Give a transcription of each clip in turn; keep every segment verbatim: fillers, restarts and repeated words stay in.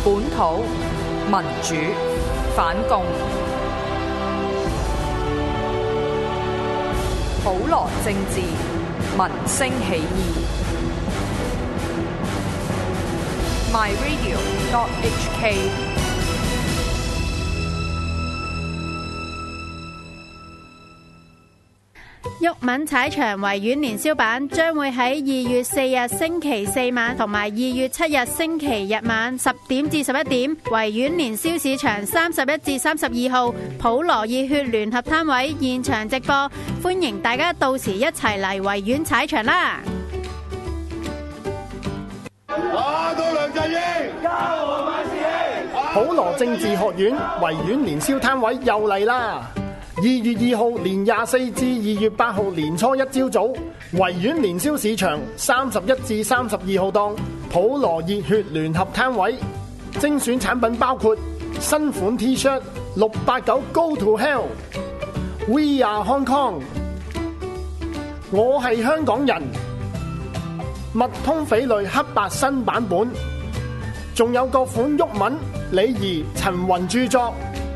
本土民主反共，普羅政治民聲起義。My Radio dot H K。 毓民踩場維園年宵版將會喺二月四日星期四晚同埋二月七日星期日晚十點至十一點，維園年宵市場三十一至三十二號普羅熱血聯合攤位現場直播，歡迎大家到時一齊嚟維園踩場啦！ 打倒梁振英，交和萬事興。 普羅政治學院維園年宵攤位又嚟啦！二月二號年廿四至二月八號年初一朝早，維園年宵市場三十一至三十二號檔普羅熱血聯合攤位，精選產品包括新款 T-shirt 六八九 Go to Hell，We are Hong Kong， 我係香港人，麥通匪類黑白新版本，仲有各款毓民、李怡、陳雲著作。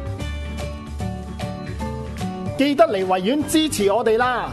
記得嚟維園支持我哋啦！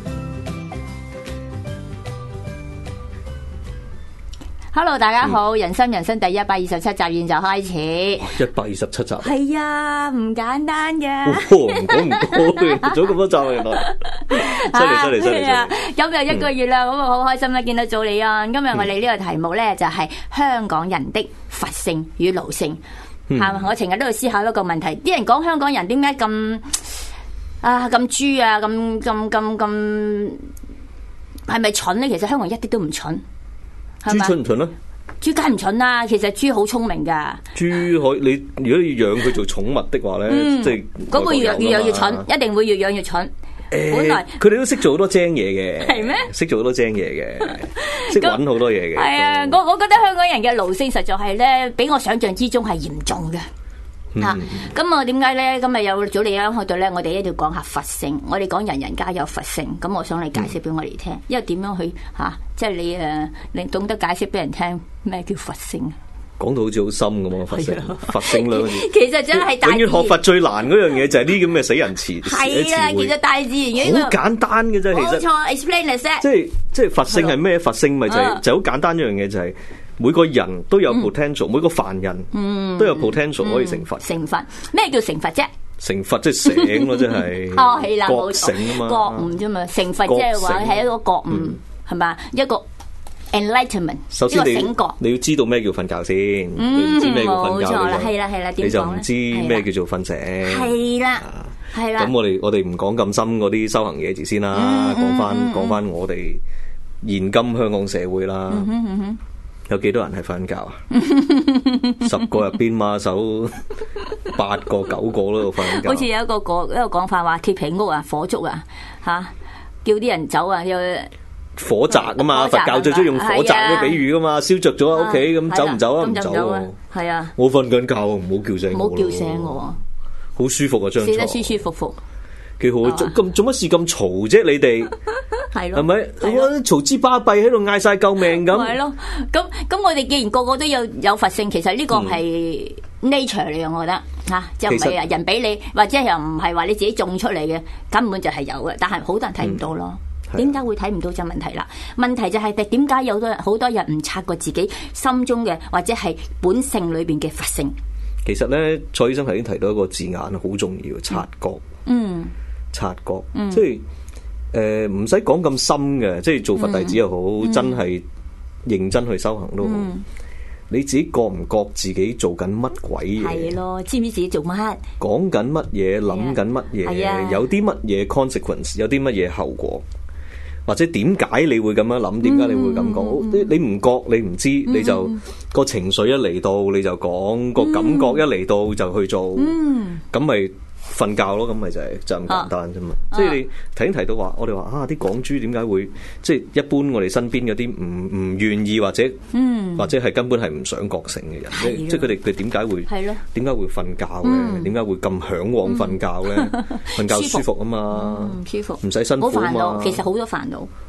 Hello， 大家好，嗯、人生人生第一百二十七集現就開始。 一百二十七集。 係啊，唔簡單嘅。 唔講唔講，做咁多集啊，原來。犀利犀利犀利！ 咁又一個月啦，咁啊好開心啦，見到祖利安。今日我哋呢個題目咧就係香港人的佛性與奴性。係嘛、嗯？我成日都要思考一個問題，啲人講香港人點解咁？啊咁豬啊咁咁咁咁係咪蠢咧？其實香港人一啲都唔蠢， 豬蠢唔蠢咧？ 豬梗唔蠢啦，其實豬好聰明噶。 豬可以你如果你養佢做寵物的話咧，嗯、即係嗰個越越養越蠢，一定會越養越蠢。 欸、 本來佢哋都識做好多精嘢嘅，係咩？識做好多精嘢嘅，識搵好多嘢嘅。係啊， 我我覺得香港人嘅奴性實在係咧，比我想象之中係嚴重嘅。吓，咁我點解咧？今日有早你啱去到咧，我哋一定要講下佛性。我哋講人人皆有佛性，咁我想你解釋俾我哋聽，因為點樣去吓、啊，即係你誒，你懂得解釋俾人聽咩叫佛性？講到好似好深咁啊！佛性，佛性兩個字， 其實真係大。 永遠學佛最難嗰樣嘢就係呢啲咁嘅死人詞。 係啊，其實大自然嘅好簡單嘅啫，其實。冇錯 ，explain it。 即係即係佛性係咩？佛性咪就係就好簡單一樣嘢，就係每個人都有 potential，每個凡人都有 potential 可以成佛。 成佛咩叫成佛啫？ 成佛即係醒咯，即係。 哦，係啦，冇錯。覺醒啊嘛， 覺悟啫嘛，成佛即係話係一個覺悟，係嘛，一個。Enlightenment， 首先你醒覺你要知道咩叫瞓覺先，嗯、你唔知咩叫瞓覺， 冇錯啦，係啦係啦， 你就唔知咩叫做瞓醒， 係啦係啦。咁我哋我哋唔講咁深嗰啲修行嘢字先啦，講翻講翻我哋現今香港社會啦，嗯哼嗯哼，有幾多人係瞓覺啊？十個入邊嘛，手八個九個都瞓覺。 好似有一個講一個講法話鐵皮屋啊，火燭啊，吓叫啲人走啊，又。 火宅噶嘛，佛教最中意用火宅嘅比喻噶嘛，燒着咗喺屋企咁走唔走啊？唔走啊！ 係啊， 我瞓緊覺，唔好叫醒我， 唔好叫醒我， 好舒服啊張床， 睡得舒舒服服， 幾好。咁做乜事咁嘈啫？你哋係咯， 係咪？我嘈之巴閉喺度嗌晒救命咁。 係咯，咁咁我哋既然個個都有有佛性，其實呢個係 nature 嚟嘅，我覺得吓，就唔係啊人俾你，或者又唔係話你自己種出嚟嘅，根本就係有嘅，但係好多人睇唔到咯。點解會睇唔到就問題啦？問題就係點解有好多人好多人唔察覺自己心中嘅或者係本性裏邊嘅佛性？ 其實咧，蔡醫生頭先提到一個字眼好重要，察覺。嗯，察覺，嗯、即係誒唔使講咁深嘅，即係做佛弟子又好，嗯、真係認真去修行都好。嗯、你自己覺唔覺自己做緊乜鬼嘢？ 係咯，知唔知自己做乜？講緊乜嘢？諗緊乜嘢？有啲乜嘢 consequence？有啲乜嘢後果？或者點解你會咁樣諗？點解你會咁講？嗯、你唔覺，你唔知，嗯、你就個情緒一嚟到你就講，個、嗯、感覺一嚟到就去做，咁咪、嗯。瞓覺咯，咁咪就係就咁簡單啫嘛。啊、即係你頭先提到話，我哋話啊啲港豬點解會即係一般我哋身邊嗰啲唔唔願意或者、嗯、或者係根本係唔想覺醒嘅人，的即係佢哋佢點解會點解的會瞓覺咧？點解、嗯、會咁嚮往瞓覺咧？瞓、嗯、覺舒服啊嘛，舒服唔使辛苦啊嘛。 其實好多煩惱，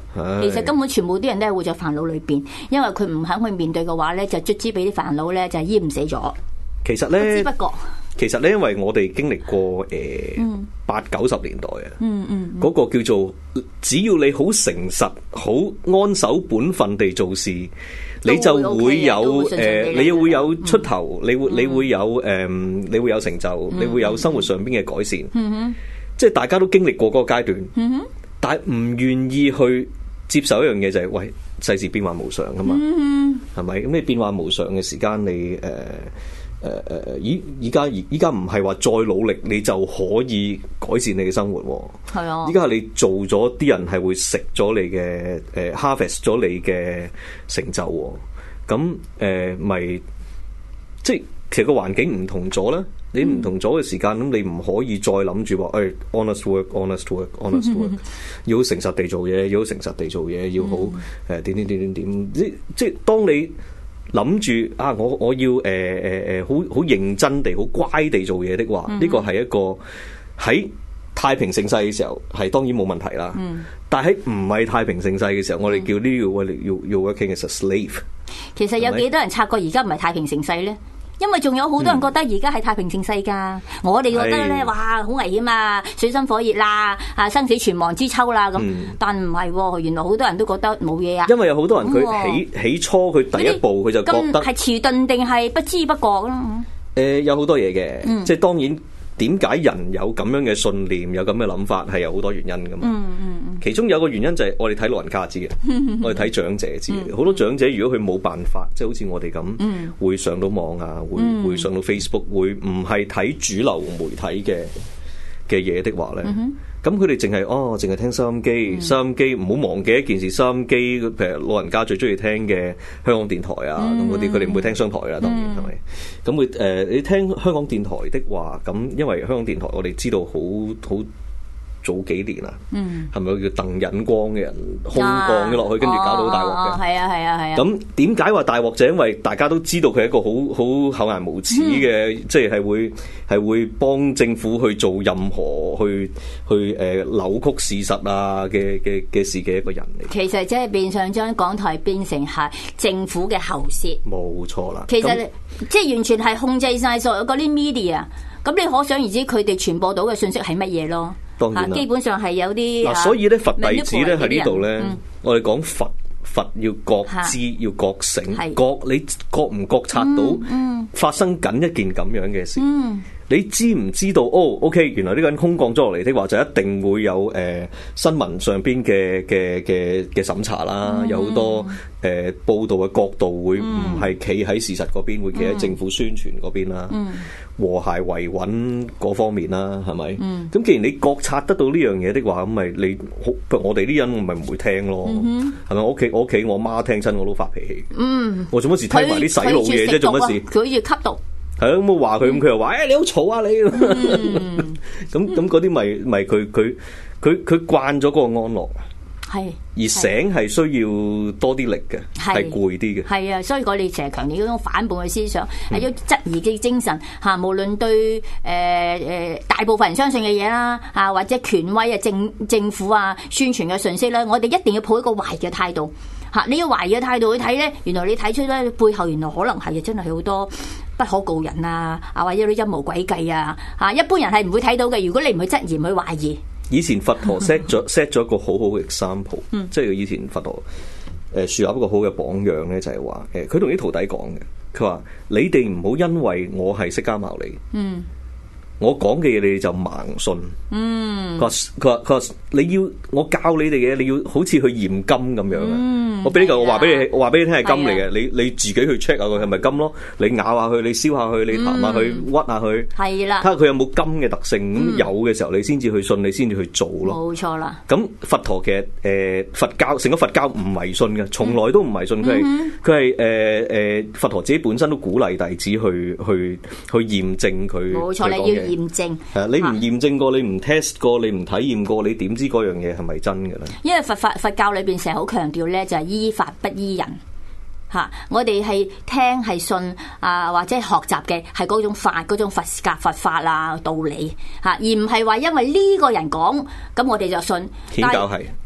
其實根本全部啲人都係活在煩惱裏邊，因為佢唔肯去面對嘅話咧，就卒之俾啲煩惱咧就淹死咗。 其實咧， 不知不覺。 其實咧，因為我哋經歷過誒八九十年代啊，嗰、 嗯嗯嗯、 個叫做只要你好誠實、好安守本分地做事，你就會有誒、呃，你會有出頭，嗯、你會你會有誒、呃，你會有成就，嗯、你會有生活上邊嘅改善。嗯哼，即係大家都經歷過嗰個階段，嗯哼，但係唔願意去接受一樣嘢就係、是，喂，世事變幻無常噶嘛，係咪、嗯？咁你變幻無常嘅時間，你誒。呃誒誒，依依家依家唔係話再努力你就可以改善你嘅生活，係啊！依家係你做咗，啲人係會食咗你嘅誒 harvest 咗你嘅成就，咁誒咪即係其實個環境唔同咗咧，你唔同咗嘅時間，咁你唔可以再諗住話誒 honest work，honest work，honest work，要好誠實地做嘢，要好誠實地做嘢，要好誒點點點點點，即即係當你。諗住啊！我我要誒誒誒，好、呃、好認真地、好乖地做嘢的話，呢個係一個喺太平盛世嘅時候係當然冇問題啦。嗯、但係喺唔係太平盛世嘅時候，我哋叫呢個我哋要要 working as a slave。其實有幾多人察覺而家唔係太平盛世咧？因為仲有好多人覺得而家係太平盛世噶，嗯、我哋覺得咧，哇，好危險啊，水深火熱啦，啊，生死存亡之秋啦咁。嗯、但唔係，原來好多人都覺得冇嘢啊。因為有好多人佢起、嗯、起初佢第一步佢就覺得係遲鈍定係不知不覺咯。誒、呃，有好多嘢嘅，嗯、即係當然。點解人有咁樣嘅信念，有咁嘅諗法，係有好多原因噶嘛？嗯嗯、其中有一個原因就係我哋睇老人家知嘅，我哋睇長者知嘅。好、嗯、多長者如果佢冇辦法，即係好似我哋咁，嗯、會上到網啊，會、嗯、會上到 Facebook，會唔係睇主流媒體嘅嘅嘢的話咧？咁佢哋淨係哦，淨係聽收音機，嗯、收音機唔好忘記一件事，收音機譬如老人家最中意聽嘅香港電台啊，咁嗰啲佢哋唔會聽商台啦，當然係咪？咁會誒，你聽香港電台的話，咁因為香港電台我哋知道好好早幾年啊，係咪、嗯、叫鄧忍光嘅人空降咗落去，跟住搞到好大鑊嘅？係啊係啊係啊！咁點解話大鑊？就因為大家都知道佢係一個好好厚顏無恥嘅，嗯、即係係會係會幫政府去做任何去去誒、呃、扭曲事實啊嘅嘅嘅事嘅一個人嚟。其實即係變相將港台變成係政府嘅喉舌。冇錯啦。其實那即係完全係控制晒所有嗰啲 media。咁你可想而知佢哋傳播到嘅信息係乜嘢咯？當然啦，基本上係有啲嗱、啊，所以咧佛弟子咧喺呢度咧，嗯、我哋講佛佛要覺知，啊、要覺醒，是覺你覺唔覺察到發生緊一件咁樣嘅事？嗯嗯、你知唔知道？哦 ，OK， 原來呢個人空降咗落嚟的話，就一定會有誒、呃、新聞上邊嘅嘅嘅嘅審查啦，嗯、有好多誒、呃、報道嘅角度會唔係企喺事實嗰邊，嗯、會企喺政府宣傳嗰邊啦。嗯和諧維穩嗰方面啦，係咪？咁、嗯、既然你覺察得到呢樣嘢的話，咁咪你，譬如我哋啲人，我咪唔會聽咯，係咪、嗯哼？我屋企我屋企我媽聽親我都發脾氣。嗯，我做乜事聽埋啲洗腦嘢啫？做乜事？佢要吸毒。係咯，咁我話佢，咁佢又話：誒，你好嘈啊你！咁咁嗰啲咪咪佢佢佢佢慣咗嗰個安樂。係，而醒係需要多啲力嘅，係攰啲嘅。係啊，所以我哋成日強調嗰種反叛嘅思想，係要質疑嘅精神嚇。無論對誒誒、呃、大部分人相信嘅嘢啦，啊或者權威啊政政府啊宣傳嘅信息咧，我哋一定要抱一個懷疑嘅態度嚇。你要懷疑嘅態度去睇咧，原來你睇出咧背後原來可能係真係好多不可告人啊，啊或者啲陰謀詭計啊嚇。一般人係唔會睇到嘅。如果你唔去質疑，唔去懷疑。以前佛陀 set 咗 set 咗一個好好嘅 example，嗯、即係以前佛陀誒樹立一個好嘅榜樣咧，就係話誒，佢同啲徒弟講嘅，佢話你哋唔好因為我係釋迦牟尼，嗯、我講嘅嘢你哋就盲信。嗯，佢話佢話佢話你要我教你哋嘅，你要好似去驗金咁樣啊。嗯、我俾呢個我話俾你，我話俾你聽係金嚟嘅，你你自己去 check 下佢係咪金咯。你咬下佢，你燒下佢，你彈下佢，屈下佢，係啦，睇下佢有冇金嘅特性。咁、嗯、有嘅時候，你先至去信，你先至去做咯。冇錯啦。咁佛陀其實誒、呃、佛教成個佛教唔迷信嘅，從來都唔迷信。佢係佢係誒誒佛陀自己本身都鼓勵弟子去去去驗證佢。冇錯，你要驗證。係啊，你唔驗證過，你唔 test 過，你唔體驗過，你點知嗰樣嘢係咪真嘅咧？因為佛法佛教裏邊成日好強調咧，就係依法不依人吓。我哋係聽係信啊，或者學習嘅係嗰種法、嗰種佛格佛法啊道理吓，而唔係話因為呢個人講咁我哋就信。顯教係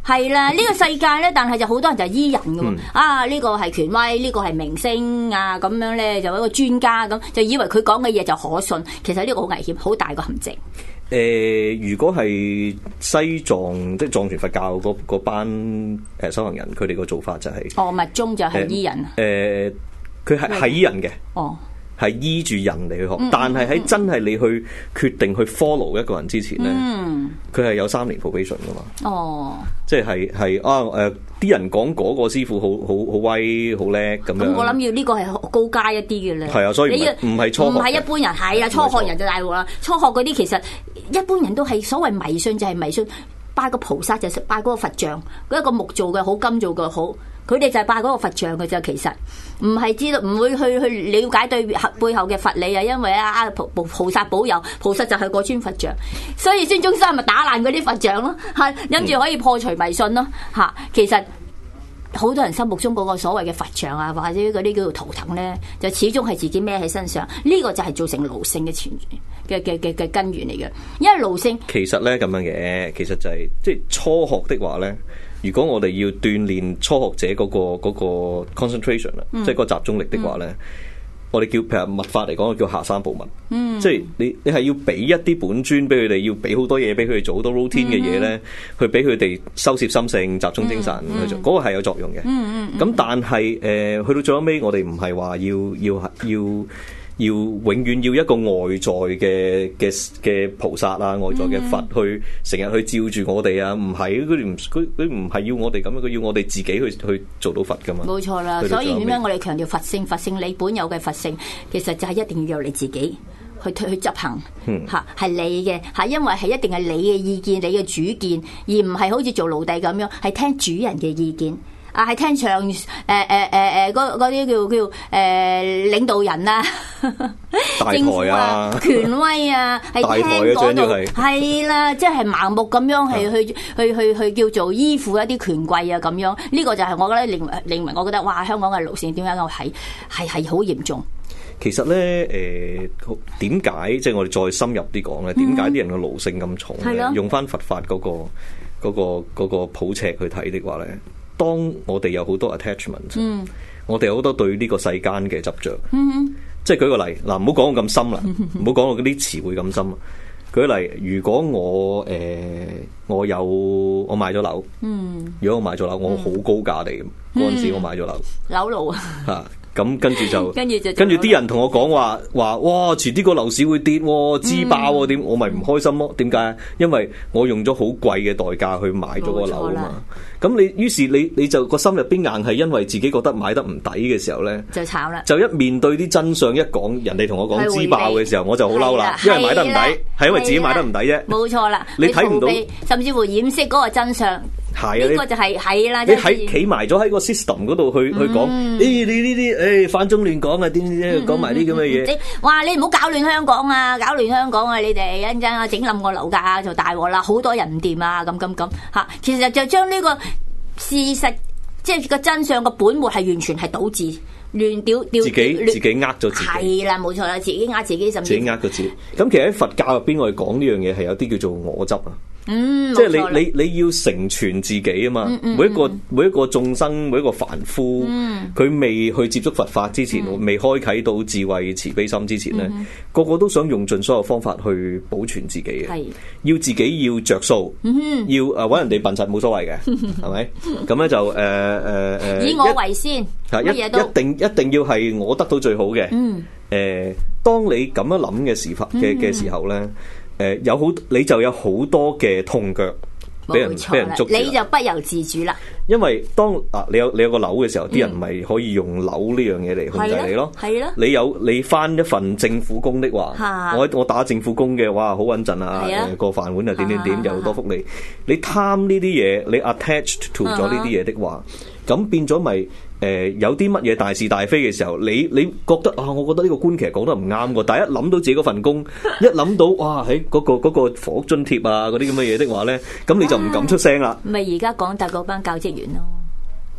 係啦，呢、這個世界咧，但係就好多人就係醫人嘅喎。 嗯、啊， 呢、這個係權威，呢、這個係明星啊，咁樣咧就一個專家咁，就以為佢講嘅嘢就可信。其實呢個好危險，好大個陷阱。 誒、呃，如果係西藏即係藏傳佛教嗰班誒修行人，佢哋個做法就係、是、 哦，密宗就係醫人。 誒、呃，佢係係醫人嘅。哦。係依住人嚟去學，嗯、但係喺真係你去決定去 follow 一個人之前咧，佢係、嗯、有三年 probation 噶嘛。哦，即係係啊誒，啲、呃、人講嗰個師傅好好好威好叻咁樣。咁我諗要呢個係高階一啲嘅咧。 係啊，所以唔係唔係初學，唔係一般人係啊，初學人就大鑊啦。初學嗰啲其實一般人都係所謂迷信就係迷信，拜個菩薩就係拜嗰個佛像，嗰一個木做嘅好，金做嘅好。佢哋就係拜嗰個佛像嘅啫，其實唔係知道，唔會去去了解對背後嘅佛理啊。因為啊，菩菩薩保佑，菩薩就係嗰尊佛像，所以孫中山咪打爛嗰啲佛像咯，係諗住可以破除迷信咯。嚇，其實好多人心目中嗰個所謂嘅佛像啊，或者嗰啲叫做圖騰咧，就始終係自己孭喺身上。呢、這個就係造成奴性嘅前嘅嘅嘅嘅根源嚟嘅，因為奴性其實咧咁樣嘅，其實就係、是、即係初學的話咧。如果我哋要鍛鍊初學者嗰、嗰個嗰個 concentration 啦、嗯，即係個集中力的話咧，嗯、我哋叫譬如密法嚟講，叫下山寶密，嗯、即係你你係要俾一啲本尊俾佢哋，要俾好多嘢俾佢哋做好多 routine 嘅嘢咧，嗯、去俾佢哋收攝心性、集中精神去做，嗰、嗯嗯、個係有作用嘅。咁、嗯嗯嗯、但係誒、呃，去到最後尾，我哋唔係話要要要。要要永遠要一個外在嘅嘅嘅菩薩啊，外在嘅佛去成日去照住我哋啊，唔係佢唔佢佢唔係要我哋咁樣，佢要我哋自己去去做到佛噶嘛。 冇錯啦，所以點解我哋強調佛性？佛性你本有嘅佛性，其實就係一定要由你自己去去執行嚇，係、嗯、你嘅嚇，因為係一定係你嘅意見、你嘅主見，而唔係好似做奴隸咁樣，係聽主人嘅意見。啊，係聽上誒誒誒誒嗰啲叫叫誒、呃、領導人啊， 大台啊， 權威啊，係聽嗰度係啦，即係盲目咁樣係去去去去，去叫做依附一啲權貴啊咁樣，呢、這個就係我覺得令令我覺得哇，香港嘅奴性點解我係係係好嚴重？ 其實咧誒點解即係我哋再深入啲講咧？點解啲人嘅奴性咁重咧？嗯、用翻佛法嗰、那個嗰、那個嗰、那個譜尺去睇的話咧？當我哋有好多 attachment，、嗯、我哋有好多對呢個世間嘅執着，嗯、哼即係舉個例，嗱唔好講到咁深啦，唔好講到嗰啲詞彙咁深。舉個例，如果我誒、呃、我有我買咗樓，嗯、如果我買咗樓，我好高價地嗰陣時我買咗樓， 樓路啊嚇。 咁跟住就，跟住就，跟住啲人同我講話話，哇！遲啲個樓市會跌，支爆點？我咪唔開心咯？點解？因為我用咗好貴嘅代價去買咗個樓啊嘛。咁你於是你你就個心入邊硬係因為自己覺得買得唔抵嘅時候咧，就炒啦。就一面對啲真相一講，人哋同我講支爆嘅時候，我就好嬲啦，因為買得唔抵，係因為自己買得唔抵啫。冇錯啦，你睇唔到， 甚至乎掩飾嗰個真相。 係啊， 呢個就係係啦。 你喺企埋咗喺個 system 嗰度去去講，誒你呢啲誒反中亂講啊，點點講埋啲咁嘅嘢。 哇！你唔好搞亂香港啊，搞亂香港啊！你哋一陣間啊整冧個樓價就大鑊啦，好多人唔掂啊，咁咁咁嚇。其實就將呢個事實，即係個真相個本末係完全係倒置。亂掉掉自己亂自己呃咗自己係啦，冇錯啦，自己呃自己甚至自己呃咗自己。咁其實喺佛教入邊，我哋講呢樣嘢係有啲叫做我執啊。嗯，即係你你你要成全自己啊嘛。嗯嗯、每一個每一個眾生，每一個凡夫，佢、嗯、未去接觸佛法之前，嗯、未開啟到智慧慈悲心之前咧，嗯、個個都想用盡所有方法去保存自己嘅。係是要自己要着數，嗯、要誒搵人哋笨柒冇所謂嘅，係咪？咁咧就誒誒誒， 以我為先，乜嘢都一定一定要係我得到最好嘅。嗯，誒、呃，當你咁樣諗嘅時法嘅嘅時候咧。嗯誒、呃，有好你就有好多嘅痛腳俾人俾人捉住， 你就不由自主啦。 因為當啊，你有你有個樓嘅時候，啲、嗯、人咪可以用樓呢樣嘢嚟控制你咯。係咯，你有你翻一份政府工的話，的我我打政府工嘅話好穩陣啊，誒個飯碗啊點點點有好多福利。的你貪呢啲嘢，你 attached to 咗呢啲嘢的話，咁的變咗咪？誒、呃，有啲乜嘢大是大非嘅時候，你你覺得啊，我覺得呢個官其實講得唔啱嘅，但係一諗到自己嗰份工，一諗到哇喺嗰、嗰個、嗰個房屋津貼啊嗰啲咁嘅嘢的話咧，咁你就唔敢出聲啦。 咪而家港大嗰班教職員咯，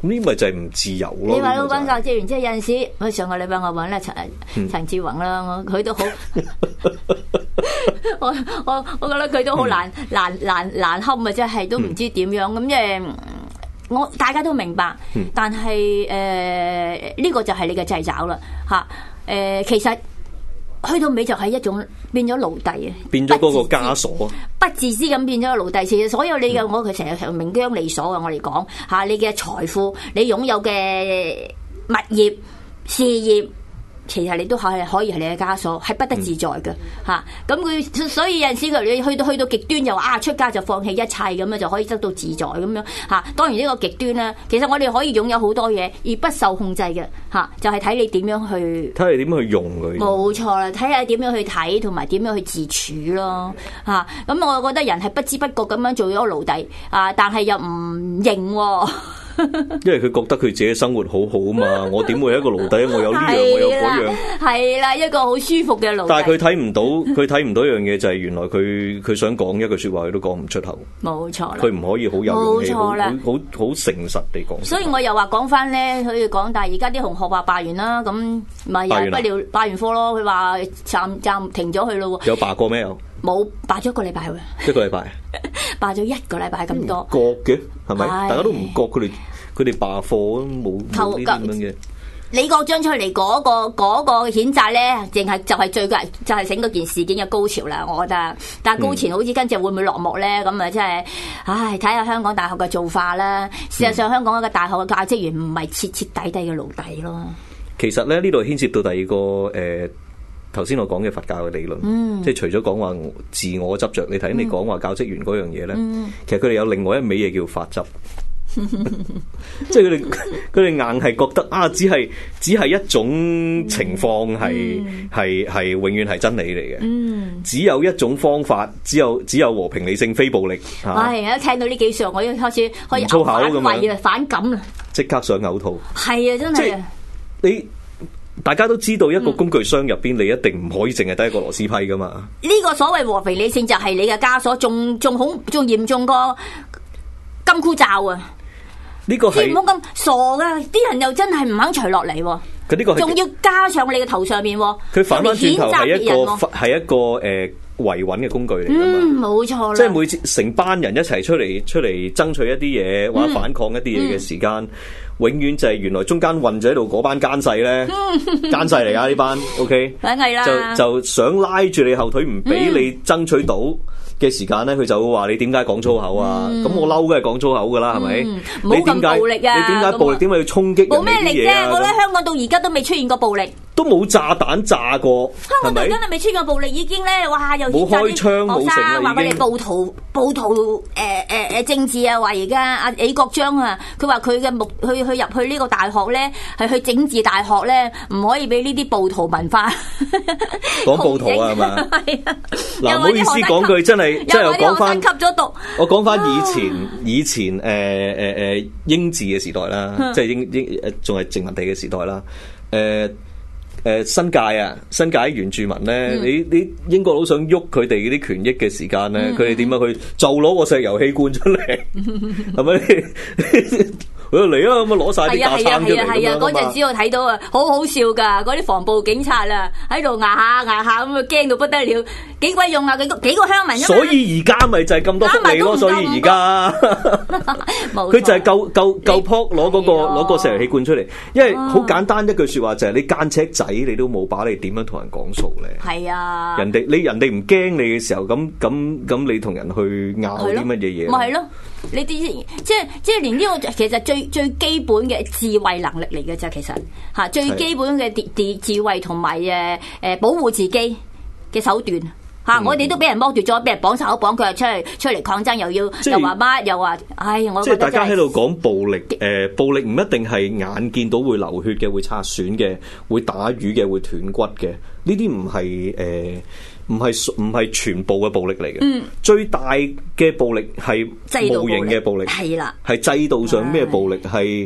呢咪就係唔自由咯。 你話老闆教職員，即係有陣時，我上個禮拜我揾咧陳陳志宏啦，我佢都好，我我我覺得佢都好難、嗯、難難難堪啊！即係都唔知點樣咁，即係、嗯、我大家都明白，嗯、但係誒呢個就係你嘅掣肘啦嚇。誒、呃、其實去到尾就係一種變咗奴隸啊，變咗嗰個枷鎖， 不自知咁變咗個奴隸。其實所有你嘅、嗯、我佢成日成日鳴韁利鎖啊！我哋講嚇你嘅財富，你擁有嘅物業、事業。其實你都係可以係你嘅枷鎖，係不得自在嘅嚇。咁佢、嗯啊、所以有陣時佢你去到去到極端又話啊出家就放棄一切咁樣就可以得到自在咁樣嚇、啊。當然呢個極端咧，其實我哋可以擁有好多嘢而不受控制嘅嚇、啊，就係、是、睇你點樣去睇你點樣去用佢。冇錯啦，睇下點樣去睇同埋點樣去自處咯嚇。咁、啊、我覺得人係不知不覺咁樣做咗奴隸啊，但係又唔認喎、哦。 因為佢覺得佢自己生活好好嘛，我點會係一個奴隸？我有呢樣，我有嗰樣， 係啦，一個好舒服嘅奴隸。 但係佢睇唔到，佢睇唔到一樣嘢就係原來佢佢想講一句說話，佢都講唔出口。 冇錯啦， 佢唔可以好有勇氣，好好好誠實地講。 所以我又話講翻咧，佢哋講，但係而家啲同學話罷完啦，咁咪又不了罷完科咯。佢話暫暫停咗佢咯。 有罷過咩？有冇罷咗一個禮拜喎？ 一個禮拜。 罷咗一個禮拜咁多， 覺嘅係咪？大家都唔覺佢哋佢哋罷課都冇冇呢啲咁嘅。 李國章出嚟嗰、嗰個嗰、嗰個譴責咧，淨係就係最嘅就係整嗰件事件嘅高潮啦。我覺得，但係高潮好似跟住會唔會落幕咧？咁啊、嗯，真係，唉，睇下香港大學嘅做法啦。事實上，香港一個大學嘅教職員唔係徹徹底底嘅奴隸咯。 其實咧，呢度牽涉到第二個誒。頭先我講嘅佛教嘅理論，嗯、即係除咗講話自我執着，你睇你講話教職員嗰樣嘢咧，嗯、其實佢哋有另外一味嘢叫法執，即係佢哋佢哋硬係覺得啊，只係只係一種情況係係係永遠係真理嚟嘅，嗯、只有一種方法，只有只有和平理性非暴力。係、啊， 一聽到呢幾句，我已經開始可以粗口咁樣反感啦， 即刻想嘔吐。 係啊，真係你。大家都知道一個工具箱入邊，你一定唔可以淨係得一個螺絲批噶嘛？ 呢個所謂和平理性就係你嘅枷鎖，仲仲好仲嚴重過金箍罩啊！ 呢個係唔好咁傻噶，啲人又真係唔肯除落嚟。 佢呢個仲要加上你嘅頭上面， 佢反翻轉頭係一個係一個誒維穩嘅工具嚟噶嘛？ 嗯，冇錯啦。 即係每次成班人一齊出嚟出嚟爭取一啲嘢或者反抗一啲嘢嘅時間。嗯嗯永遠就係原來中間混咗喺度嗰班奸細咧，奸細嚟噶呢班 ，OK， 梗係啦， 就就想拉住你後腿，唔俾你爭取到嘅時間咧，佢就會話你點解講粗口啊？咁、嗯、我嬲梗係講粗口噶啦，係咪、嗯？你點解暴力啊？你點解暴力？點解要衝擊人哋啲嘢啊？冇咩力啫， 我覺得香港到而家都未出現過暴力。 都冇炸彈炸過， 香港到而家都未出現過暴力，已經咧，哇！又冇開槍冇成啦， 話佢哋暴徒暴徒誒誒誒政治啊，話而家阿李國章啊，佢話佢嘅目去去入去呢個大學咧，係去整治大學咧，唔可以俾呢啲暴徒文化講暴徒啊，係嘛？係啊，嗱，唔好意思講句，真係真係講翻吸咗毒。我講翻以前以前誒誒誒英治嘅時代啦，即係英英誒仲係殖民地嘅時代啦，誒。誒、呃，新界啊，新界原住民咧，嗯、你你英國佬想喐佢哋嗰啲權益嘅時間咧，佢哋點樣去就攞個石油氣罐出嚟，係咪、嗯？佢嚟啊，咁啊攞晒啲架撐出嚟咁樣。嗰陣時我睇到啊，好好笑噶，嗰啲防暴警察啊，喺度牙下牙下咁啊，驚到不得了，幾鬼用啊！幾個幾個鄉民。所以而家咪就係咁多福利咯，所以而家佢就係夠夠夠撲攞嗰個攞個石油氣罐出嚟，因為好簡單一句說話就係你間尺仔。你都冇把你點樣同人講數咧？係啊，人哋你人哋唔驚你嘅時候，咁咁咁你同人去拗啲乜嘢嘢？咪係咯，你啲即係即係連呢個其實最最基本嘅智慧能力嚟嘅啫，其實吓最基本嘅智智慧同埋誒誒保護自己嘅手段。吓！我哋都俾人剝奪咗，俾人綁手綁腳，出嚟出嚟抗爭，又要又話乜，又話，唉！我即係大家喺度講暴力，誒、呃，暴力唔一定係眼見到會流血嘅，會擦損嘅，會打瘀嘅，會斷骨嘅。呢啲唔係誒，唔係唔係全部嘅暴力嚟嘅。嗯，最大嘅暴力係無形嘅暴力，係啦，係制度上咩暴力係？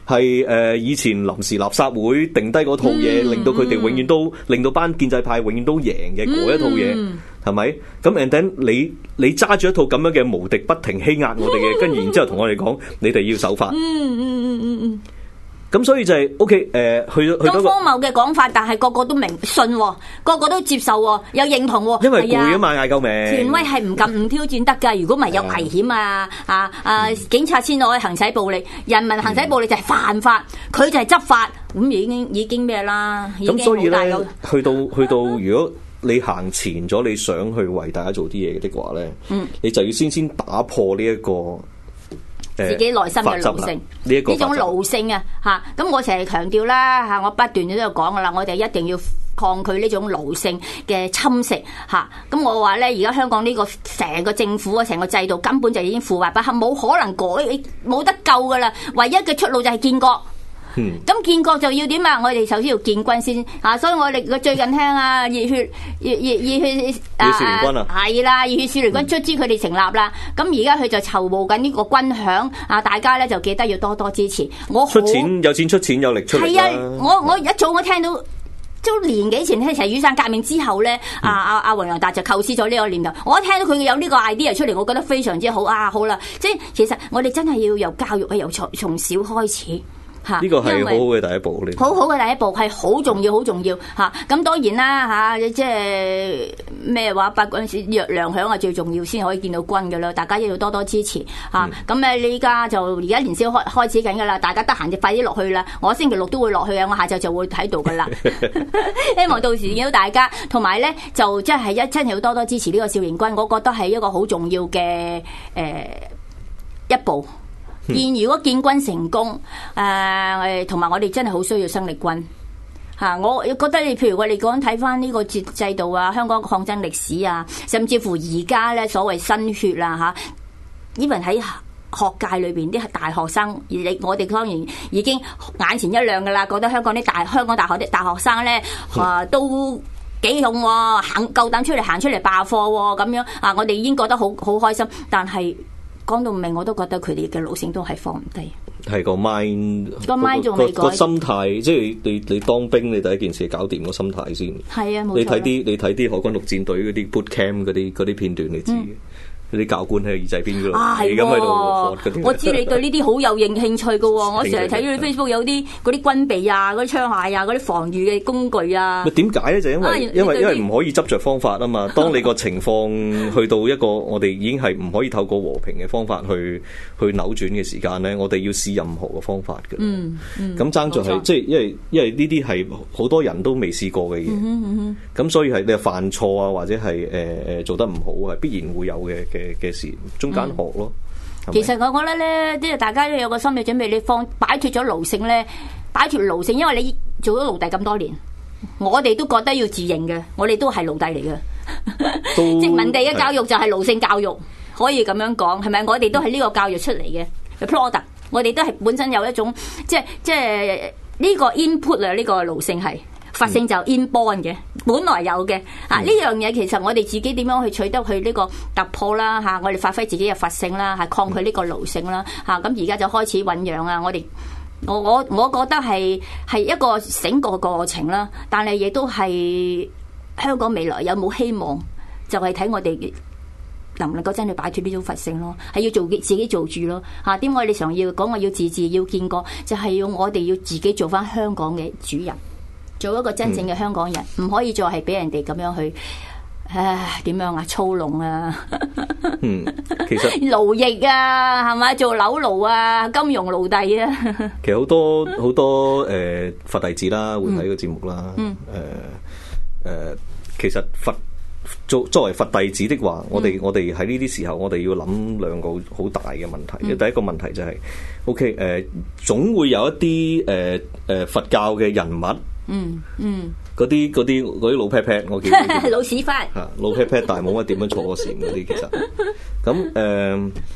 係誒、呃、以前臨時垃圾會定低嗰套嘢，嗯、令到佢哋永遠都令到班建制派永遠都贏嘅嗰一套嘢，係咪、嗯？咁 and then 你你揸住一套咁樣嘅無敵不停欺壓我哋嘅，跟住然之後同我哋講，你哋要守法。嗯嗯嗯嗯嗯。咁所以就係、是、OK 誒、呃，去去到咁荒謬嘅講法，但係個個都明信、哦，個個都接受、哦，有認同、哦。 因為攰啊嘛，嗌救命。 權威係唔敢唔挑戰得㗎，如果唔係有危險啊啊啊！警察先可以行使暴力，人民行使暴力就係犯法，佢、嗯、就係執法，咁已經已經咩啦？ 咁所以咧，去到去到，如果你行前咗，你想去為大家做啲嘢嘅話咧，嗯，你就要先先打破呢、這、一個。 自己內心嘅奴性，呢種奴性啊，嚇！咁我成日強調啦，嚇！我不斷都有講噶啦，我哋一定要抗拒呢種奴性嘅侵蝕，嚇！咁我話咧，而家香港呢個成個政府啊，成個制度根本就已經腐敗不堪，冇可能改，冇得救噶啦！唯一嘅出路就係建國。咁、嗯、建國就要點啊？我哋首先要建軍先啊！所以我哋最近聽啊，熱血熱熱熱血啊， 少年軍啊， 係啦，熱血少年軍卒之佢哋成立啦。咁而家佢就籌募緊呢個軍餉啊！大家咧就記得要多多支持。我出錢有錢出錢有力出力啦。係啊！ 我我一早我聽到，都年幾前咧，其實雨傘革命之後咧，阿阿阿黃洋達就構思咗呢個念頭。我一聽到佢有呢個 idea 出嚟，我覺得非常之好啊！好啦，即係其實我哋真係要由教育啊，由從從小開始。 呢個係好好嘅第一步，呢好好嘅第一步係好重要，好重要嚇。咁當然啦嚇，即係咩話？八嗰陣時若糧餉啊，最重要先可以見到軍嘅啦。大家要多多支持嚇。咁誒，你依家就而家年宵開開始緊嘅啦，大家得閒就快啲落去啦。我星期六都會落去啊，我下晝就會喺度嘅啦。希望到時見到大家，同埋咧就即係一真係要多多支持呢個少年軍，我覺得係一個好重要嘅誒、呃、一步。建如果建軍成功，誒、呃，同埋我哋真係好需要生力軍嚇、啊。我覺得你譬如我哋講睇翻呢個制制度啊，香港抗爭歷史啊，甚至乎而家咧所謂新血啦嚇，even喺學界裏邊啲大學生，而你我哋當然已經眼前一亮噶啦，覺得香港啲大香港大學啲大學生咧啊都幾勇喎，行夠膽出嚟行出嚟罷課喎，咁樣啊，我哋已經覺得好好開心，但係。講到明我都覺得佢哋嘅奴性都係放唔低，係個 mind 個 mind 仲未改， 個心態，即係你你，你當兵，你第一件事搞掂個心態先。 係啊，冇錯。 你睇啲你睇啲海軍陸戰隊嗰啲 boot camp 嗰啲嗰啲片段，你知嘅。嗯啲教官喺耳仔邊嗰度，你咁喺度。 我知你對呢啲好有興興趣嘅喎，我成日睇到你 Facebook 有啲嗰啲軍備啊、嗰啲槍械啊、嗰啲防禦嘅工具啊。 點解咧？就因為、啊、因為因為唔可以執着方法啊嘛。當你個情況去到一個我哋已經係唔可以透過和平嘅方法去去扭轉嘅時間咧，我哋要試任何嘅方法嘅。嗯嗯。咁爭在係即係因為因為呢啲係好多人都未試過嘅嘢。咁、嗯嗯、所以係你犯錯啊，或者係誒誒做得唔好係必然會有嘅。嘅嘅事，中間學咯。嗯、 其實我覺得咧，即係大家都有個心理準備，你放擺脫咗奴性咧，擺脫奴性，因為你做咗奴隸咁多年，我哋都覺得要自認嘅，我哋都係奴隸嚟嘅。殖民地嘅教育就係奴性教育，的可以咁樣講，係咪？我哋都係呢個教育出嚟嘅 product，我哋都係本身有一種即係即係呢個 input 啊，呢個奴性係。佛性就 inborn 嘅，本來有嘅啊！呢樣嘢其實我哋自己點樣去取得佢呢個突破啦嚇、啊，我哋發揮自己嘅佛性啦，係、啊、抗拒呢個奴性啦嚇。咁而家就開始醖釀啊！我哋我我我覺得係係一個整個過程啦，但係亦都係香港未來有冇希望，就係、是、睇我哋能唔能夠真係擺脫呢種佛性咯，係要做自己做住咯嚇。點解你常要講我要自治要建國，就係、是、要我哋要自己做翻香港嘅主人。做一個真正嘅香港人，唔、嗯、可以再係俾人哋咁樣去，唉，點樣啊？操弄啊！ 嗯，其實奴役啊，係咪？做樓奴啊，金融奴隸啊。 其實好多好多誒、呃、佛弟子啦，會睇個節目啦。嗯。誒誒、呃呃，其實佛作作為佛弟子的話，我哋、嗯、我哋喺呢啲時候，我哋要諗兩個好大嘅問題。嗯、第一個問題就係、是、，OK，誒、呃，總會有一啲誒誒佛教嘅人物。嗯嗯，嗰啲嗰啲嗰啲老 pat pat，我叫老屎忽嚇， 老 pat pat，但係冇乜點樣坐過禪嗰啲，其實咁誒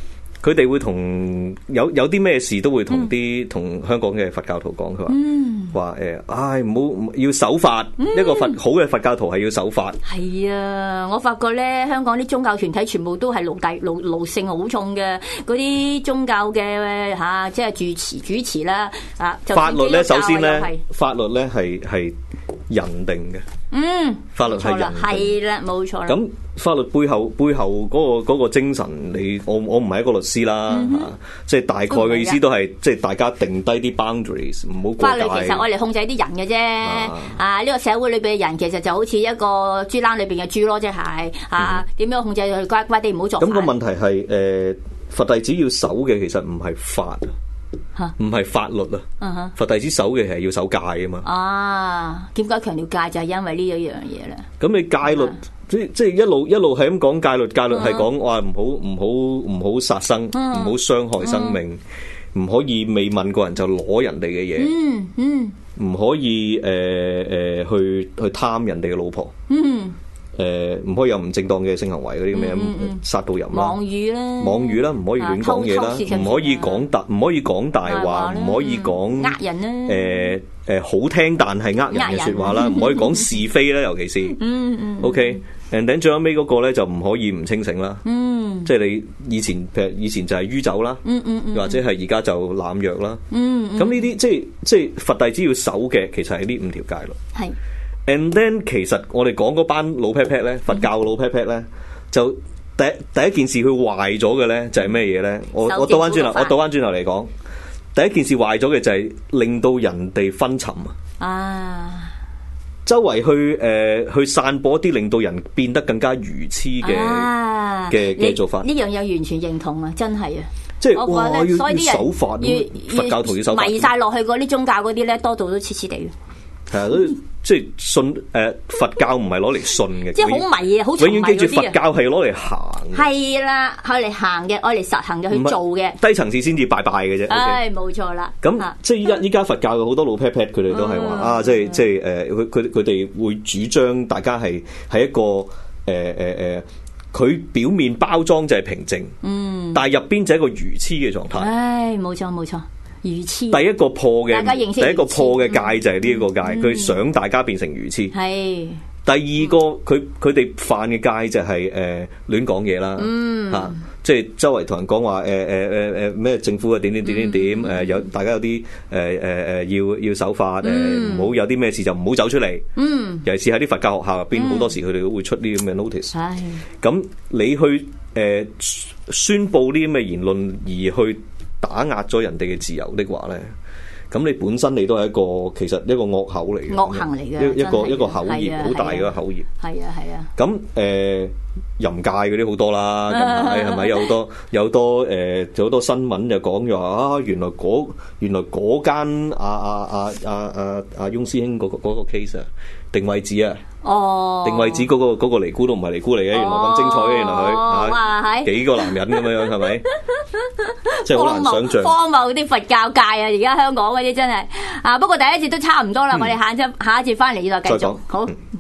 佢哋會同有有啲咩事都會同啲同香港嘅佛教徒講，佢話話誒，唉唔好要守法，嗯、一個佛好嘅佛教徒係要守法。係啊，我發覺咧，香港啲宗教團體全部都係奴隸奴奴性好重嘅，嗰啲宗教嘅吓、啊，即係主持主持啦啊。 法律咧，首先咧，法律咧係係人定嘅。嗯，法律係人定， 係啦，冇錯啦。 咁法律背後背後嗰、嗰個、嗰個精神，你我我唔係一個律師啦，嗯、啊，即係大概嘅意思都係，即係大家定低啲 boundaries， 唔好過界。 法律其實我嚟控制啲人嘅啫，啊，呢、啊呢個社會裏邊嘅人其實就好似一個豬欄裏邊嘅豬咯，即係啊，點、嗯、樣控制佢乖乖啲唔好作。咁個問題係誒、呃，佛弟子要守嘅其實唔係法。唔係法律啊，佛弟子守嘅係要守戒啊嘛。啊， 點解強調戒就係因為呢一樣嘢咧？ 咁你戒律即即係一路一路係咁講戒律，戒律係講話唔好唔好唔好殺生，唔好傷害生命，唔可以未問過人就攞人哋嘅嘢。嗯嗯，唔可以誒誒去去貪人哋嘅老婆。嗯。誒，唔、呃、可以有唔正當嘅性行為嗰啲咁嘅殺到人啦，妄語啦，妄語啦，唔可以亂講嘢啦，唔可以講大，唔可以講大話，唔可以講呃人啦，誒誒、呃呃、好聽但係呃人嘅說話啦，唔可以講是非啦，尤其是，嗯嗯，OK，and then 最後尾嗰個咧就唔可以唔清醒啦，嗯，即係你以前譬如以前就係酗酒啦，嗯嗯嗯，或者係而家就濫藥啦，嗯，咁呢啲即係即係佛弟子要守嘅，其實係呢五條戒律，係。And then 其實我哋講嗰班老 pat pat 咧，佛教嘅老 pat pat 咧，就第第一件事佢壞咗嘅咧就係咩嘢咧？我我倒翻轉頭，我倒翻轉頭嚟講，第一件事壞咗嘅就係令到人哋昏沉啊！周圍去誒、呃、去散播一啲令到人變得更加愚痴嘅嘅嘅做法。呢樣嘢完全認同啊！真係啊！即係哇，要要守法，佛教徒要守法，迷晒落去嗰啲宗教嗰啲咧，多到都黐黐地。係啊，都即係信誒、呃，佛教唔係攞嚟信嘅，即係好迷啊，好永遠記住佛教係攞嚟行嘅，係啦，係嚟行嘅，愛嚟實行嘅，去做嘅，低層次先至拜拜嘅啫。唉，冇錯啦。咁即係依家依家佛教嘅好多老 pat pat，佢哋都係話、嗯、啊，即係即係誒，佢佢佢哋會主張大家係係一個誒誒誒，佢、呃呃、表面包裝就係平靜，嗯，但係入邊就係一個愚痴嘅狀態。唉，冇錯冇錯。愚痴，第一個破嘅，第一個破嘅戒就係呢一個戒，佢、嗯、想大家變成愚痴。係、嗯、第二個，佢佢哋犯嘅戒就係誒亂講嘢啦，吓、嗯啊，即係周圍同人講話誒誒誒誒咩政府啊點點點點點誒有大家有啲誒誒誒要要守法誒，唔好、呃、有啲咩事就唔好走出嚟。嗯，尤其是喺啲佛教學校入邊，好、嗯、多時佢哋都會出啲咁嘅 notice。係咁、嗯，你去誒、呃、宣布呢啲咁嘅言論而去打壓咗人哋嘅自由的話咧，咁你本身你都係一個其實一個惡口嚟嘅，惡行嚟嘅，一個一個口業，好大嘅口業。係啊係啊。咁誒淫戒嗰啲好多啦，近排係咪有好多有好多誒，有好多新聞就講咗啊，原來嗰原來嗰間阿阿阿阿阿阿翁師兄嗰個嗰個 case 啊，定位子啊。哦，定位子嗰、嗰個、嗰個尼姑都唔係尼姑嚟嘅，原來咁精彩嘅，原來佢係幾個男人咁樣樣，係咪？即係好難想象，荒謬啲佛教界啊！而家香港嗰啲真係啊，不過第一節都差唔多啦，嗯、我哋下一節下一節翻嚟再繼續。好。嗯